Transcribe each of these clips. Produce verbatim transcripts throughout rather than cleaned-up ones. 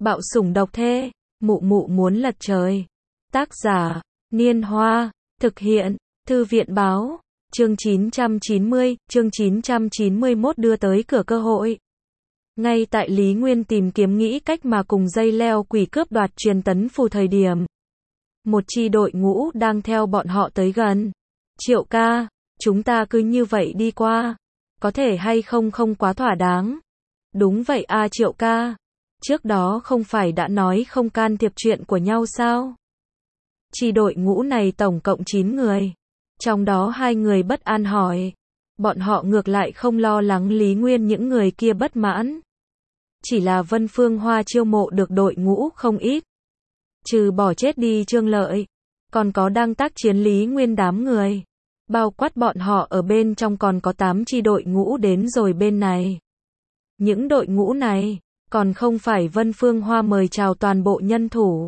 Bạo sủng độc thê, mụ mụ muốn lật trời. Tác giả, Niên Hoa, thực hiện, Thư viện báo, chương chín trăm chín mươi, chương chín trăm chín mươi mốt đưa tới cửa cơ hội. Ngay tại Lý Nguyên tìm kiếm nghĩ cách mà cùng dây leo quỷ cướp đoạt truyền tấn phù thời điểm. Một chi đội ngũ đang theo bọn họ tới gần. Triệu ca, chúng ta cứ như vậy đi qua. Có thể hay không không quá thỏa đáng. Đúng vậy a Triệu ca. Trước đó không phải đã nói không can thiệp chuyện của nhau sao? Chi đội ngũ này tổng cộng chín người. Trong đó hai người bất an hỏi. Bọn họ ngược lại không lo lắng Lý Nguyên những người kia bất mãn. Chỉ là Vân Phương Hoa chiêu mộ được đội ngũ không ít. Trừ bỏ chết đi Trương Lợi. Còn có đang tác chiến Lý Nguyên đám người. Bao quát bọn họ ở bên trong còn có tám chi đội ngũ đến rồi bên này. Những đội ngũ này, còn không phải Vân Phương Hoa mời chào toàn bộ nhân thủ.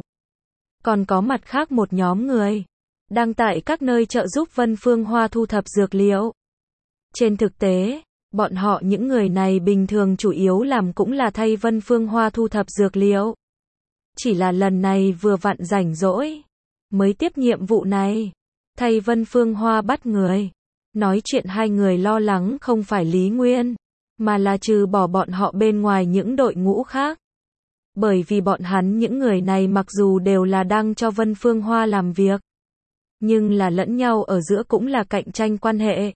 Còn có mặt khác một nhóm người. Đang tại các nơi trợ giúp Vân Phương Hoa thu thập dược liệu. Trên thực tế, bọn họ những người này bình thường chủ yếu làm cũng là thay Vân Phương Hoa thu thập dược liệu. Chỉ là lần này vừa vặn rảnh rỗi, mới tiếp nhiệm vụ này. Thay Vân Phương Hoa bắt người. Nói chuyện hai người lo lắng không phải Lý Nguyên, mà là trừ bỏ bọn họ bên ngoài những đội ngũ khác. Bởi vì bọn hắn những người này mặc dù đều là đang cho Vân Phương Hoa làm việc, nhưng là lẫn nhau ở giữa cũng là cạnh tranh quan hệ.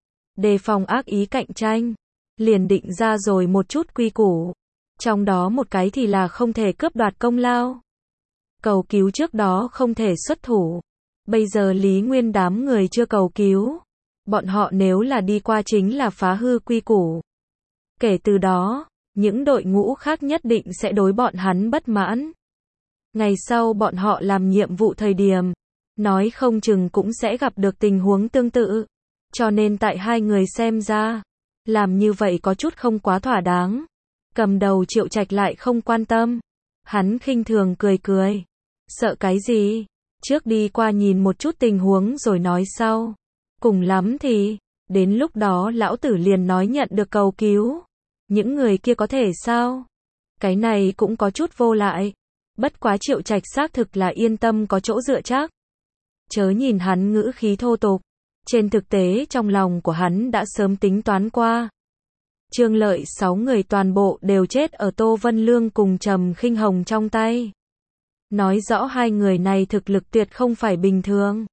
Đề phòng ác ý cạnh tranh, liền định ra rồi một chút quy củ. Trong đó một cái thì là không thể cướp đoạt công lao. Cầu cứu trước đó không thể xuất thủ. Bây giờ Lý Nguyên đám người chưa cầu cứu. Bọn họ nếu là đi qua chính là phá hư quy củ. Kể từ đó, những đội ngũ khác nhất định sẽ đối bọn hắn bất mãn. Ngày sau bọn họ làm nhiệm vụ thời điểm, nói không chừng cũng sẽ gặp được tình huống tương tự. Cho nên tại hai người xem ra, làm như vậy có chút không quá thỏa đáng. Cầm đầu Triệu Trạch lại không quan tâm. Hắn khinh thường cười cười. Sợ cái gì? Trước đi qua nhìn một chút tình huống rồi nói sau. Cùng lắm thì, đến lúc đó lão tử liền nói nhận được cầu cứu. Những người kia có thể sao? Cái này cũng có chút vô lại. Bất quá Triệu Trạch xác thực là yên tâm có chỗ dựa chắc. Chớ nhìn hắn ngữ khí thô tục. Trên thực tế trong lòng của hắn đã sớm tính toán qua. Trương Lợi sáu người toàn bộ đều chết ở Tô Vân Lương cùng Trầm Khinh Hồng trong tay. Nói rõ hai người này thực lực tuyệt không phải bình thường.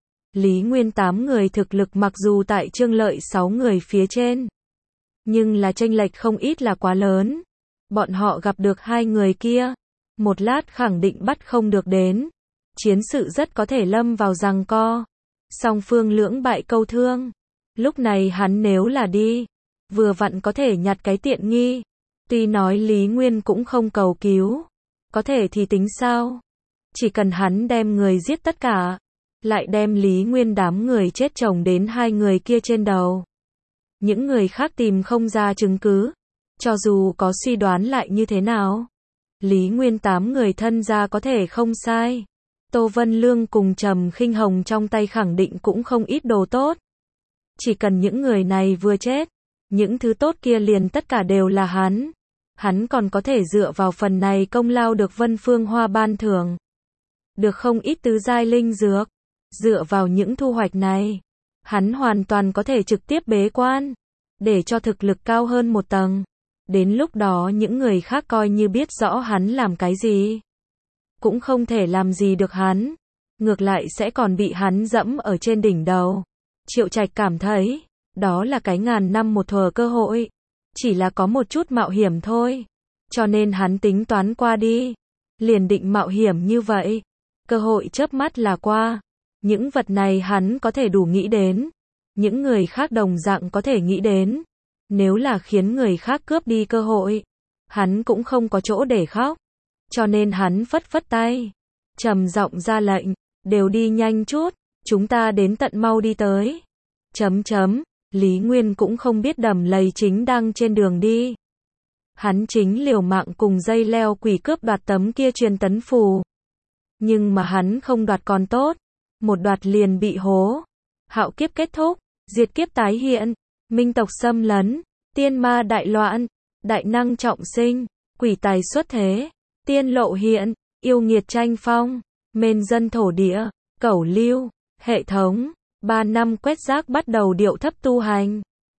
Lý Nguyên tám người thực lực mặc dù tại Trương Lợi sáu người phía trên, nhưng là chênh lệch không ít là quá lớn. Bọn họ gặp được hai người kia, một lát khẳng định bắt không được đến. Chiến sự rất có thể lâm vào giằng co. Song phương lưỡng bại câu thương. Lúc này hắn nếu là đi, vừa vặn có thể nhặt cái tiện nghi. Tuy nói Lý Nguyên cũng không cầu cứu. Có thể thì tính sao? Chỉ cần hắn đem người giết tất cả, lại đem Lý Nguyên đám người chết chồng đến hai người kia trên đầu. Những người khác tìm không ra chứng cứ. Cho dù có suy đoán lại như thế nào, Lý Nguyên tám người thân ra có thể không sai. Tô Vân Lương cùng Trầm Khinh Hồng trong tay khẳng định cũng không ít đồ tốt. Chỉ cần những người này vừa chết, những thứ tốt kia liền tất cả đều là hắn. Hắn còn có thể dựa vào phần này công lao được Vân Phương Hoa ban thưởng. Được không ít tứ giai linh dược. Dựa vào những thu hoạch này, hắn hoàn toàn có thể trực tiếp bế quan, để cho thực lực cao hơn một tầng. Đến lúc đó những người khác coi như biết rõ hắn làm cái gì, cũng không thể làm gì được hắn. Ngược lại sẽ còn bị hắn dẫm ở trên đỉnh đầu. Triệu Trạch cảm thấy, đó là cái ngàn năm một thuở cơ hội. Chỉ là có một chút mạo hiểm thôi. Cho nên hắn tính toán qua đi. Liền định mạo hiểm như vậy. Cơ hội chớp mắt là qua. Những vật này hắn có thể đủ nghĩ đến. Những người khác đồng dạng có thể nghĩ đến. Nếu là khiến người khác cướp đi cơ hội, hắn cũng không có chỗ để khóc. Cho nên hắn phất phất tay, trầm giọng ra lệnh, đều đi nhanh chút, chúng ta đến tận mau đi tới. Chấm chấm, Lý Nguyên cũng không biết Đầm Lầy chính đang trên đường đi. Hắn chính liều mạng cùng dây leo quỷ cướp đoạt tấm kia truyền tấn phù. Nhưng mà hắn không đoạt còn tốt, một đoạt liền bị hố. Hạo kiếp kết thúc, diệt kiếp tái hiện, minh tộc xâm lấn, tiên ma đại loạn, đại năng trọng sinh, quỷ tài xuất thế. tiên lộ hiện, yêu nghiệt tranh phong, mên dân thổ địa, cẩu lưu, hệ thống, ba năm quét rác bắt đầu điệu thấp tu hành.